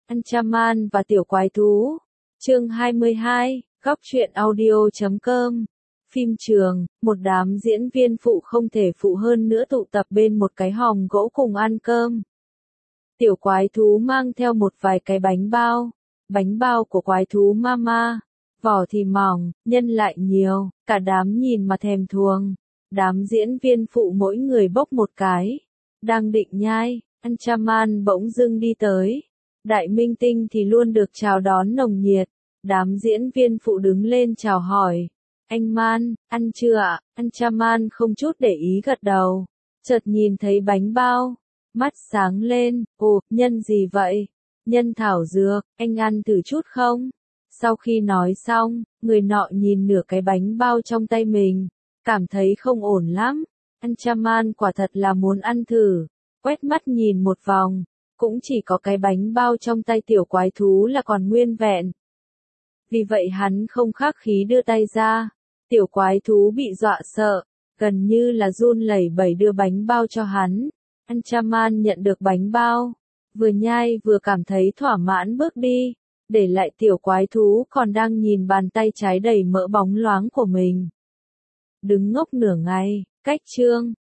Anchaman và tiểu quái thú. Chương 22, góc truyện audio.com. Phim trường, một đám diễn viên phụ không thể phụ hơn nữa tụ tập bên một cái hòm gỗ cùng ăn cơm. Tiểu quái thú mang theo một vài cái bánh bao của quái thú mama, vỏ thì mỏng, nhân lại nhiều, cả đám nhìn mà thèm thuồng. Đám diễn viên phụ mỗi người bốc một cái, đang định nhai, Anchaman bỗng dưng đi tới. Đại minh tinh thì luôn được chào đón nồng nhiệt, đám diễn viên phụ đứng lên chào hỏi. Anh Man, ăn chưa ạ? Anchaman không chút để ý gật đầu, chợt nhìn thấy bánh bao, mắt sáng lên, ồ, nhân gì vậy? Nhân thảo dược, anh ăn thử chút không? Sau khi nói xong, người nọ nhìn nửa cái bánh bao trong tay mình, cảm thấy không ổn lắm. Anchaman quả thật là muốn ăn thử, quét mắt nhìn một vòng, cũng chỉ có cái bánh bao trong tay tiểu quái thú là còn nguyên vẹn. Vì vậy hắn không khách khí đưa tay ra, tiểu quái thú bị dọa sợ, gần như là run lẩy bẩy đưa bánh bao cho hắn. Anchaman nhận được bánh bao, vừa nhai vừa cảm thấy thỏa mãn bước đi, để lại tiểu quái thú còn đang nhìn bàn tay trái đầy mỡ bóng loáng của mình. Đứng ngốc nửa ngày, cách chương.